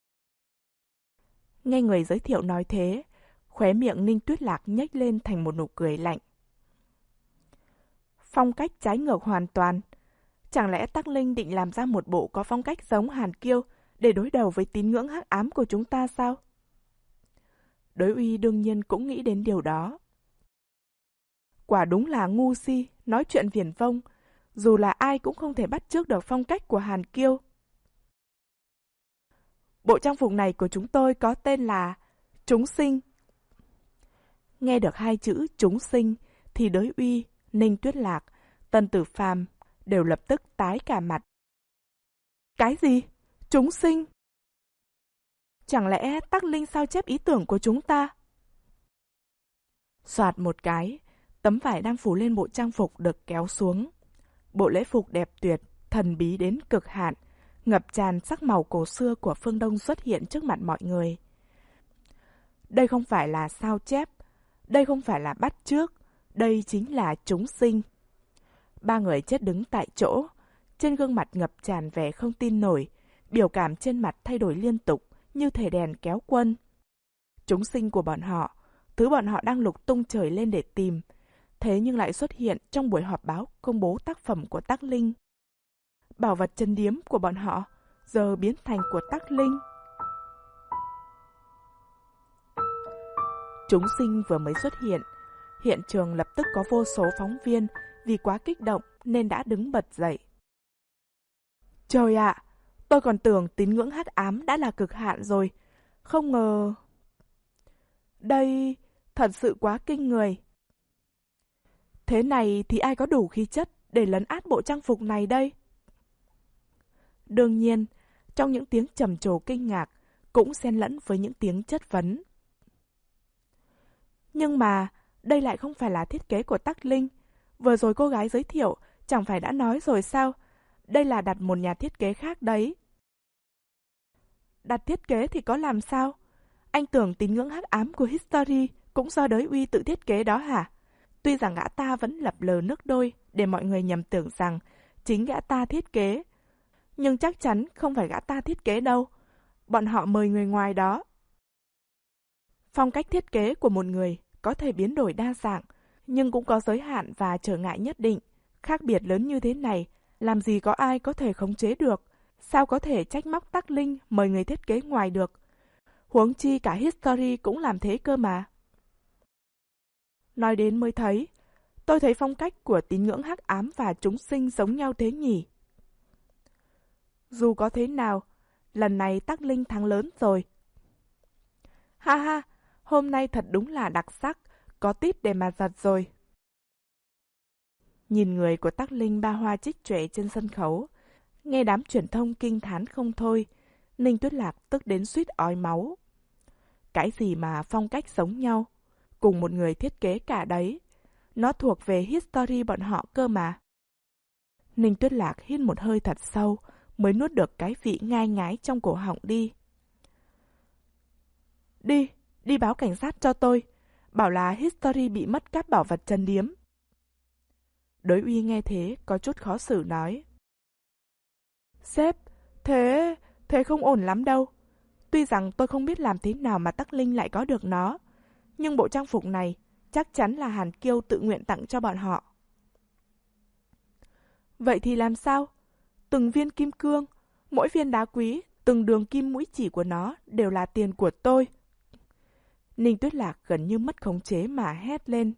Nghe người giới thiệu nói thế, khóe miệng Ninh Tuyết Lạc nhếch lên thành một nụ cười lạnh. Phong cách trái ngược hoàn toàn. Chẳng lẽ Tắc Linh định làm ra một bộ có phong cách giống Hàn Kiêu để đối đầu với tín ngưỡng hắc ám của chúng ta sao? Đối uy đương nhiên cũng nghĩ đến điều đó. Quả đúng là ngu si, nói chuyện viển vông, dù là ai cũng không thể bắt chước được phong cách của Hàn Kiêu. Bộ trang phục này của chúng tôi có tên là Chúng Sinh. Nghe được hai chữ Chúng Sinh thì Đới Uy, Ninh Tuyết Lạc, Tân Tử Phàm đều lập tức tái cả mặt. Cái gì? Chúng Sinh? Chẳng lẽ Tắc Linh sao chép ý tưởng của chúng ta? Soạt một cái, tấm vải đang phủ lên bộ trang phục được kéo xuống. Bộ lễ phục đẹp tuyệt, thần bí đến cực hạn, ngập tràn sắc màu cổ xưa của phương Đông xuất hiện trước mặt mọi người. Đây không phải là sao chép, đây không phải là bắt chước, đây chính là chúng sinh. Ba người chết đứng tại chỗ, trên gương mặt ngập tràn vẻ không tin nổi, biểu cảm trên mặt thay đổi liên tục như thể đèn kéo quân. Chúng sinh của bọn họ, thứ bọn họ đang lục tung trời lên để tìm, thế nhưng lại xuất hiện trong buổi họp báo công bố tác phẩm của Tắc Linh. Bảo vật chân điếm của bọn họ giờ biến thành của Tắc Linh. Chúng sinh vừa mới xuất hiện, hiện trường lập tức có vô số phóng viên vì quá kích động nên đã đứng bật dậy. Trời ạ, à, tôi còn tưởng tín ngưỡng hắc ám đã là cực hạn rồi, không ngờ... Đây thật sự quá kinh người. Thế này thì ai có đủ khí chất để lấn át bộ trang phục này đây? Đương nhiên, trong những tiếng trầm trồ kinh ngạc cũng xen lẫn với những tiếng chất vấn. Nhưng mà, đây lại không phải là thiết kế của Tắc Linh. Vừa rồi cô gái giới thiệu chẳng phải đã nói rồi sao? Đây là đặt một nhà thiết kế khác đấy. Đặt thiết kế thì có làm sao? Anh tưởng tín ngưỡng hắc ám của History cũng do Đới Uy tự thiết kế đó hả? Tuy rằng gã ta vẫn lập lờ nước đôi để mọi người nhầm tưởng rằng chính gã ta thiết kế. Nhưng chắc chắn không phải gã ta thiết kế đâu. Bọn họ mời người ngoài đó. Phong cách thiết kế của một người có thể biến đổi đa dạng, nhưng cũng có giới hạn và trở ngại nhất định. Khác biệt lớn như thế này, làm gì có ai có thể khống chế được? Sao có thể trách móc Tắc Linh mời người thiết kế ngoài được? Huống chi cả History cũng làm thế cơ mà. Nói đến mới thấy, tôi thấy phong cách của tín ngưỡng hắc ám và chúng sinh giống nhau thế nhỉ? Dù có thế nào, lần này Tắc Linh thắng lớn rồi. Ha ha, hôm nay thật đúng là đặc sắc, có tít để mà giật rồi. Nhìn người của Tắc Linh ba hoa trích trệ trên sân khấu, nghe đám truyền thông kinh thán không thôi, Ninh Tuyết Lạc tức đến suýt ói máu. Cái gì mà phong cách giống nhau, cùng một người thiết kế cả đấy, nó thuộc về History bọn họ cơ mà. Ninh Tuyết Lạc hít một hơi thật sâu, mới nuốt được cái vị ngai ngái trong cổ họng đi. Đi, đi báo cảnh sát cho tôi, bảo là History bị mất cắp bảo vật chân điếm. Đối Uy nghe thế có chút khó xử nói. Sếp, thế, thế không ổn lắm đâu. Tuy rằng tôi không biết làm thế nào mà Tắc Linh lại có được nó, nhưng bộ trang phục này chắc chắn là Hàn Kiêu tự nguyện tặng cho bọn họ. Vậy thì làm sao? Từng viên kim cương, mỗi viên đá quý, từng đường kim mũi chỉ của nó đều là tiền của tôi. Ninh Tuyết Lạc gần như mất khống chế mà hét lên.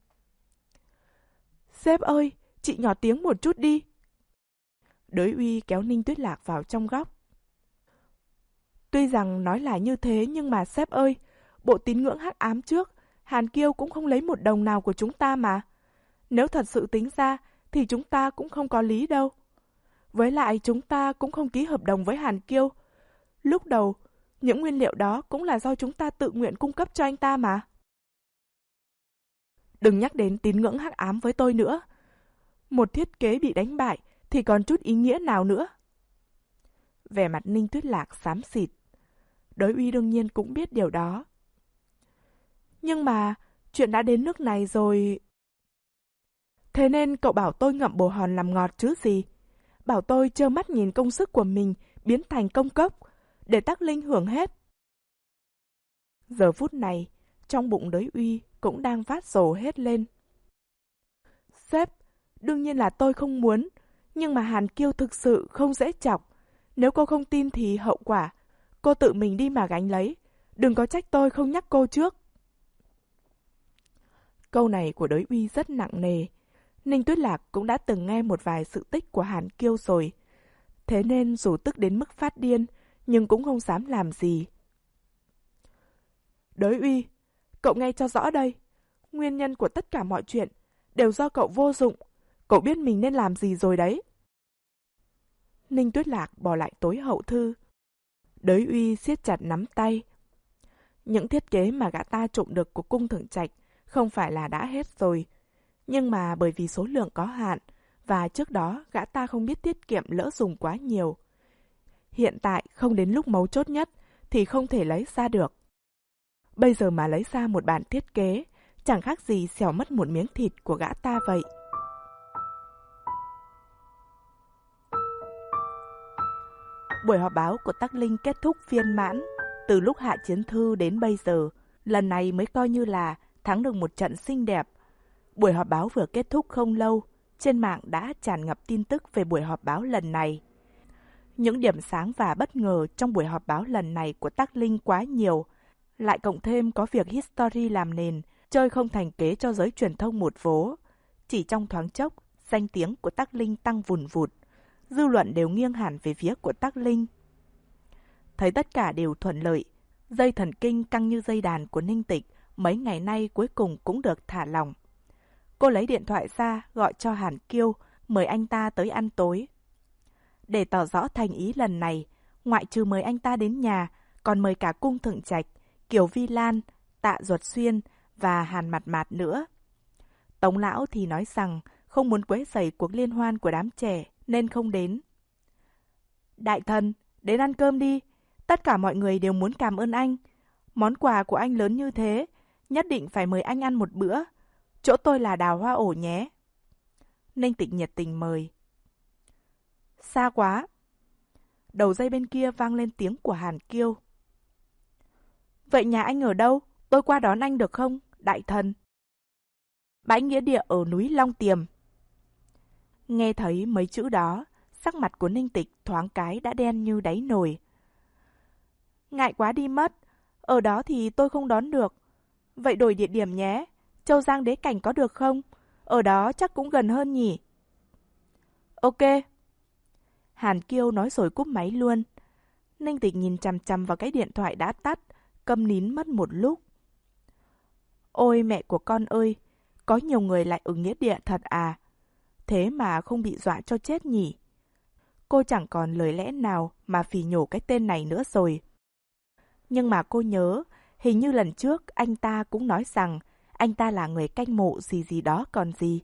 Sếp ơi, chị nhỏ tiếng một chút đi. Đới Uy kéo Ninh Tuyết Lạc vào trong góc. Tuy rằng nói là như thế nhưng mà sếp ơi, bộ tín ngưỡng hắc ám trước, Hàn Kiêu cũng không lấy một đồng nào của chúng ta mà. Nếu thật sự tính ra thì chúng ta cũng không có lý đâu. Với lại chúng ta cũng không ký hợp đồng với Hàn Kiêu. Lúc đầu, những nguyên liệu đó cũng là do chúng ta tự nguyện cung cấp cho anh ta mà. Đừng nhắc đến tín ngưỡng hắc ám với tôi nữa. Một thiết kế bị đánh bại thì còn chút ý nghĩa nào nữa. Vẻ mặt Ninh Tuyết Lạc xám xịt. Đới Uy đương nhiên cũng biết điều đó. Nhưng mà, chuyện đã đến nước này rồi. Thế nên cậu bảo tôi ngậm bồ hòn làm ngọt chứ gì. Bảo tôi trơ mắt nhìn công sức của mình biến thành công cốc, để Tắc Linh hưởng hết. Giờ phút này, trong bụng Đới Uy cũng đang phát rồ hết lên. Sếp, đương nhiên là tôi không muốn, nhưng mà Hàn Kiêu thực sự không dễ chọc. Nếu cô không tin thì hậu quả, cô tự mình đi mà gánh lấy. Đừng có trách tôi không nhắc cô trước. Câu này của Đới Uy rất nặng nề. Ninh Tuyết Lạc cũng đã từng nghe một vài sự tích của Hàn Kiêu rồi. Thế nên dù tức đến mức phát điên, nhưng cũng không dám làm gì. Đới Uy, cậu nghe cho rõ đây. Nguyên nhân của tất cả mọi chuyện đều do cậu vô dụng. Cậu biết mình nên làm gì rồi đấy. Ninh Tuyết Lạc bỏ lại tối hậu thư. Đới Uy siết chặt nắm tay. Những thiết kế mà gã ta trộm được của cung thượng trạch không phải là đã hết rồi. Nhưng mà bởi vì số lượng có hạn, và trước đó gã ta không biết tiết kiệm lỡ dùng quá nhiều. Hiện tại không đến lúc mấu chốt nhất thì không thể lấy ra được. Bây giờ mà lấy ra một bản thiết kế, chẳng khác gì xẻo mất một miếng thịt của gã ta vậy. Buổi họp báo của Tắc Linh kết thúc viên mãn. Từ lúc hạ chiến thư đến bây giờ, lần này mới coi như là thắng được một trận xinh đẹp. Buổi họp báo vừa kết thúc không lâu, trên mạng đã tràn ngập tin tức về buổi họp báo lần này. Những điểm sáng và bất ngờ trong buổi họp báo lần này của Tắc Linh quá nhiều, lại cộng thêm có việc History làm nền, chơi không thành kế cho giới truyền thông một vố. Chỉ trong thoáng chốc, danh tiếng của Tắc Linh tăng vùn vụt, dư luận đều nghiêng hẳn về phía của Tắc Linh. Thấy tất cả đều thuận lợi, dây thần kinh căng như dây đàn của Ninh Tịch mấy ngày nay cuối cùng cũng được thả lỏng. Cô lấy điện thoại ra gọi cho Hàn Kiêu, mời anh ta tới ăn tối. Để tỏ rõ thành ý lần này, ngoại trừ mời anh ta đến nhà, còn mời cả cung thượng trạch, Kiều Vi Lan, Tạ Duật Xuyên và Hàn Mạt Mạt nữa. Tống lão thì nói rằng không muốn quấy rầy cuộc liên hoan của đám trẻ nên không đến. Đại thần, đến ăn cơm đi. Tất cả mọi người đều muốn cảm ơn anh. Món quà của anh lớn như thế, nhất định phải mời anh ăn một bữa. Chỗ tôi là Đào Hoa Ổ nhé. Ninh Tịch nhiệt tình mời. Xa quá. Đầu dây bên kia vang lên tiếng của Hàn Kiêu. Vậy nhà anh ở đâu? Tôi qua đón anh được không, đại thần? Bãi nghĩa địa ở núi Long Tiềm. Nghe thấy mấy chữ đó, sắc mặt của Ninh Tịch thoáng cái đã đen như đáy nồi. Ngại quá đi mất, ở đó thì tôi không đón được. Vậy đổi địa điểm nhé, Châu Giang Đế Cảnh có được không? Ở đó chắc cũng gần hơn nhỉ? Ok. Hàn Kiêu nói rồi cúp máy luôn. Ninh Tịch nhìn chằm chằm vào cái điện thoại đã tắt, câm nín mất một lúc. Ôi mẹ của con ơi, có nhiều người lại ở nghĩa địa thật à? Thế mà không bị dọa cho chết nhỉ? Cô chẳng còn lời lẽ nào mà phỉ nhổ cái tên này nữa rồi. Nhưng mà cô nhớ, hình như lần trước anh ta cũng nói rằng anh ta là người canh mộ gì gì đó còn gì.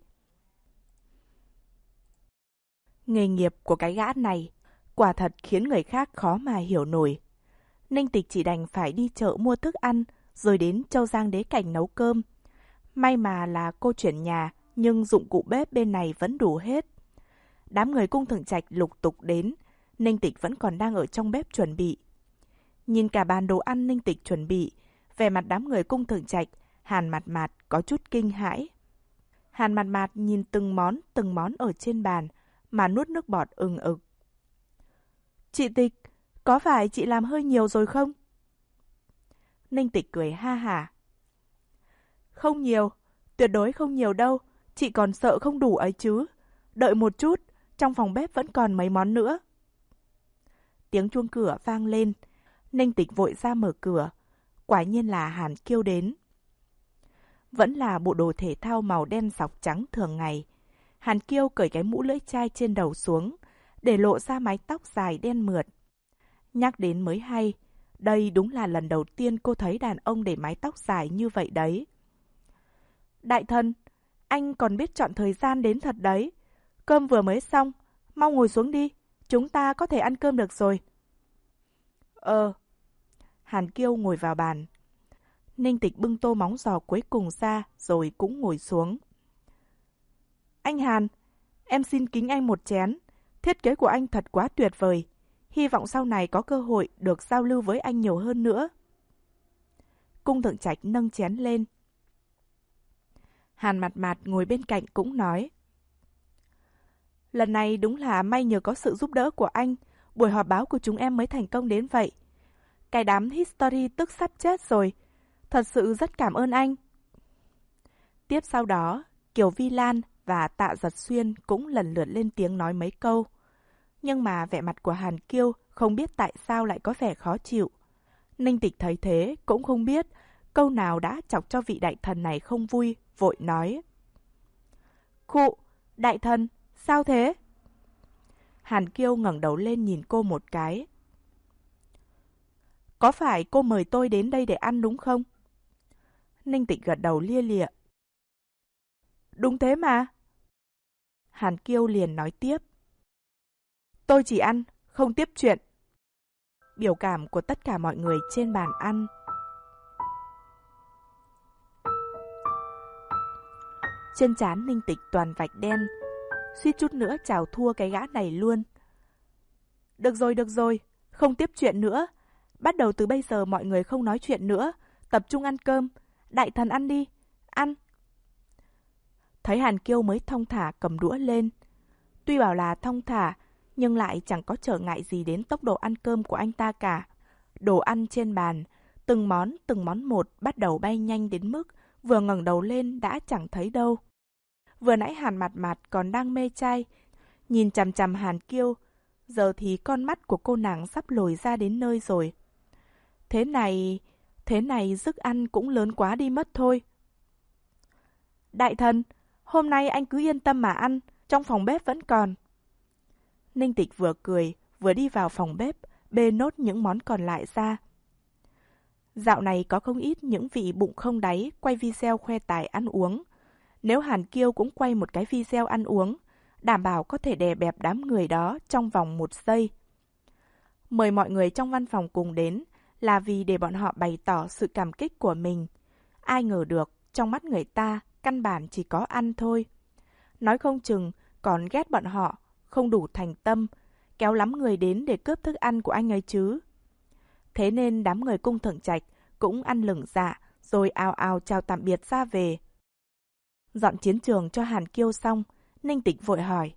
Nghề nghiệp của cái gã này quả thật khiến người khác khó mà hiểu nổi. Ninh Tịch chỉ đành phải đi chợ mua thức ăn rồi đến Châu Giang Đế Cảnh nấu cơm. May mà là cô chuyển nhà nhưng dụng cụ bếp bên này vẫn đủ hết. Đám người cung thượng trạch lục tục đến, Ninh Tịch vẫn còn đang ở trong bếp chuẩn bị. Nhìn cả bàn đồ ăn Ninh Tịch chuẩn bị, vẻ mặt đám người cung thượng trạch, Hàn Mạt Mạt có chút kinh hãi. Hàn Mạt Mạt nhìn từng món từng món ở trên bàn mà nuốt nước bọt ừng ực. Chị Tịch, có phải chị làm hơi nhiều rồi không? Ninh Tịch cười ha hả. Không nhiều, tuyệt đối không nhiều đâu, chị còn sợ không đủ ấy chứ. Đợi một chút, trong phòng bếp vẫn còn mấy món nữa. Tiếng chuông cửa vang lên, Ninh Tịch vội ra mở cửa. Quả nhiên là Hàn Kiêu đến. Vẫn là bộ đồ thể thao màu đen sọc trắng thường ngày. Hàn Kiêu cởi cái mũ lưỡi chai trên đầu xuống, để lộ ra mái tóc dài đen mượt. Nhắc đến mới hay, đây đúng là lần đầu tiên cô thấy đàn ông để mái tóc dài như vậy đấy. Đại thần, anh còn biết chọn thời gian đến thật đấy. Cơm vừa mới xong, mau ngồi xuống đi, chúng ta có thể ăn cơm được rồi. Ờ. Hàn Kiêu ngồi vào bàn. Ninh Tịch bưng tô móng giò cuối cùng ra rồi cũng ngồi xuống. Anh Hàn, em xin kính anh một chén. Thiết kế của anh thật quá tuyệt vời. Hy vọng sau này có cơ hội được giao lưu với anh nhiều hơn nữa. Cung Thượng Trạch nâng chén lên. Hàn Mạt Mạt ngồi bên cạnh cũng nói. Lần này đúng là may nhờ có sự giúp đỡ của anh, buổi họp báo của chúng em mới thành công đến vậy. Cái đám History tức sắp chết rồi. Thật sự rất cảm ơn anh. Tiếp sau đó, Kiều Vi Lan và Tạ Giật Xuyên cũng lần lượt lên tiếng nói mấy câu. Nhưng mà vẻ mặt của Hàn Kiêu không biết tại sao lại có vẻ khó chịu. Ninh Tịch thấy thế cũng không biết câu nào đã chọc cho vị đại thần này không vui, vội nói. Khụ, đại thần, sao thế? Hàn Kiêu ngẩng đầu lên nhìn cô một cái. Có phải cô mời tôi đến đây để ăn đúng không? Ninh Tịch gật đầu lia lịa. Đúng thế mà. Hàn Kiêu liền nói tiếp. Tôi chỉ ăn, không tiếp chuyện. Biểu cảm của tất cả mọi người trên bàn ăn. Trên trán Ninh Tịch toàn vạch đen, suýt chút nữa chào thua cái gã này luôn. Được rồi, được rồi, không tiếp chuyện nữa. Bắt đầu từ bây giờ mọi người không nói chuyện nữa, tập trung ăn cơm. Đại thần ăn đi, ăn. Thấy Hàn Kiêu mới thong thả cầm đũa lên. Tuy bảo là thong thả, nhưng lại chẳng có trở ngại gì đến tốc độ ăn cơm của anh ta cả. Đồ ăn trên bàn, từng món từng món một bắt đầu bay nhanh đến mức vừa ngẩng đầu lên đã chẳng thấy đâu. Vừa nãy Hàn Mạt Mạt còn đang mê trai, nhìn chằm chằm Hàn Kiêu, giờ thì con mắt của cô nàng sắp lồi ra đến nơi rồi. Thế này, thế này sức ăn cũng lớn quá đi mất thôi. Đại thần, hôm nay anh cứ yên tâm mà ăn, trong phòng bếp vẫn còn. Ninh Tịch vừa cười, vừa đi vào phòng bếp, bê nốt những món còn lại ra. Dạo này có không ít những vị bụng không đáy quay video khoe tài ăn uống. Nếu Hàn Kiêu cũng quay một cái video ăn uống, đảm bảo có thể đè bẹp đám người đó trong vòng một giây. Mời mọi người trong văn phòng cùng đến là vì để bọn họ bày tỏ sự cảm kích của mình. Ai ngờ được, trong mắt người ta, căn bản chỉ có ăn thôi. Nói không chừng còn ghét bọn họ, không đủ thành tâm, kéo lắm người đến để cướp thức ăn của anh ấy chứ. Thế nên đám người Cung Thượng Trạch cũng ăn lửng dạ, rồi ào ào chào tạm biệt ra về. Dọn chiến trường cho Hàn Kiêu xong, Ninh Tịch vội hỏi.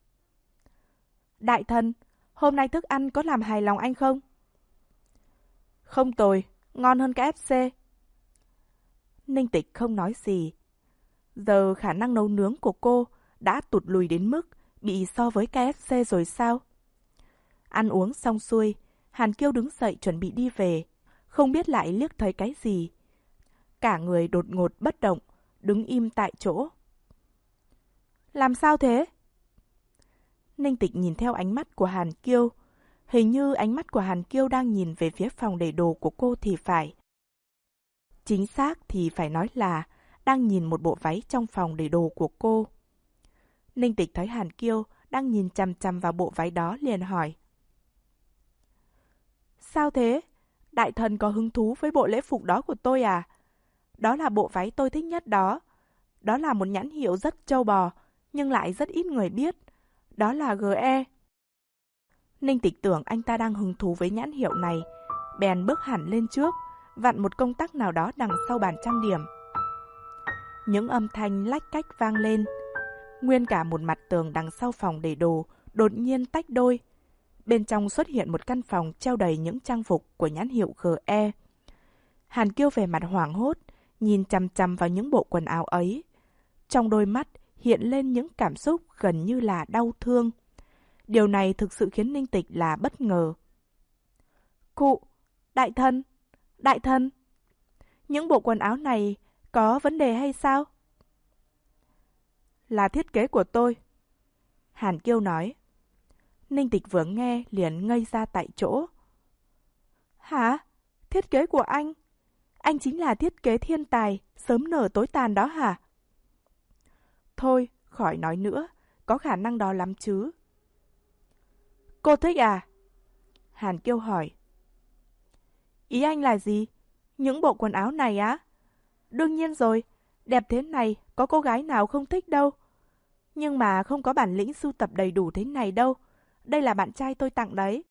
Đại thần, hôm nay thức ăn có làm hài lòng anh không? Không tồi, ngon hơn cái ép xê. Ninh Tịch không nói gì. Giờ khả năng nấu nướng của cô đã tụt lùi đến mức bị so với ca ép xê rồi sao? Ăn uống xong xuôi, Hàn Kiêu đứng dậy chuẩn bị đi về, không biết lại liếc thấy cái gì. Cả người đột ngột bất động, đứng im tại chỗ. Làm sao thế? Ninh Tịch nhìn theo ánh mắt của Hàn Kiêu. Hình như ánh mắt của Hàn Kiêu đang nhìn về phía phòng để đồ của cô thì phải. Chính xác thì phải nói là đang nhìn một bộ váy trong phòng để đồ của cô. Ninh Tịch thấy Hàn Kiêu đang nhìn chằm chằm vào bộ váy đó liền hỏi. Sao thế? Đại thần có hứng thú với bộ lễ phục đó của tôi à? Đó là bộ váy tôi thích nhất đó. Đó là một nhãn hiệu rất trâu bò, nhưng lại rất ít người biết. Đó là giê e. Ninh Tịch tưởng anh ta đang hứng thú với nhãn hiệu này, bèn bước hẳn lên trước, vặn một công tắc nào đó đằng sau bàn trang điểm. Những âm thanh lách cách vang lên. Nguyên cả một mặt tường đằng sau phòng để đồ đột nhiên tách đôi. Bên trong xuất hiện một căn phòng treo đầy những trang phục của nhãn hiệu giê e. Hàn Kiêu về mặt hoảng hốt, nhìn chằm chằm vào những bộ quần áo ấy. Trong đôi mắt hiện lên những cảm xúc gần như là đau thương. Điều này thực sự khiến Ninh Tịch là bất ngờ. Cụ, đại thần, đại thần, những bộ quần áo này có vấn đề hay sao? Là thiết kế của tôi. Hàn Kiêu nói. Ninh Tịch vừa nghe liền ngây ra tại chỗ. Hả? Thiết kế của anh? Anh chính là thiết kế thiên tài, sớm nở tối tàn đó hả? Thôi, khỏi nói nữa, có khả năng đó lắm chứ. Cô thích à? Hàn Kiêu hỏi. Ý anh là gì? Những bộ quần áo này á? Đương nhiên rồi, đẹp thế này có cô gái nào không thích đâu. Nhưng mà không có bản lĩnh sưu tập đầy đủ thế này đâu. Đây là bạn trai tôi tặng đấy.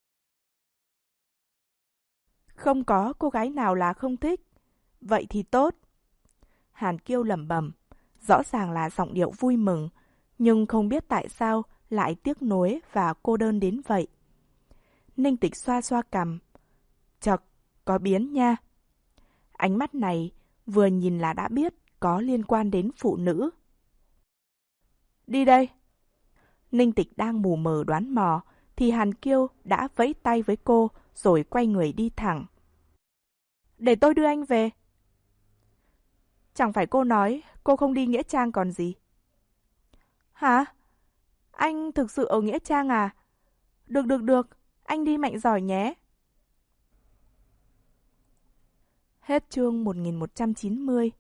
Không có cô gái nào là không thích. Vậy thì tốt. Hàn Kiêu lẩm bẩm, rõ ràng là giọng điệu vui mừng, nhưng không biết tại sao lại tiếc nuối và cô đơn đến vậy. Ninh Tịch xoa xoa cằm. Chật, có biến nha. Ánh mắt này vừa nhìn là đã biết có liên quan đến phụ nữ. Đi đây. Ninh Tịch đang mù mờ đoán mò, thì Hàn Kiêu đã vẫy tay với cô rồi quay người đi thẳng. Để tôi đưa anh về. Chẳng phải cô nói cô không đi Nghĩa Trang còn gì? Hả? Anh thực sự ở Nghĩa Trang à? Được được được, anh đi mạnh giỏi nhé. Hết chương một nghìn một trăm chín mươi.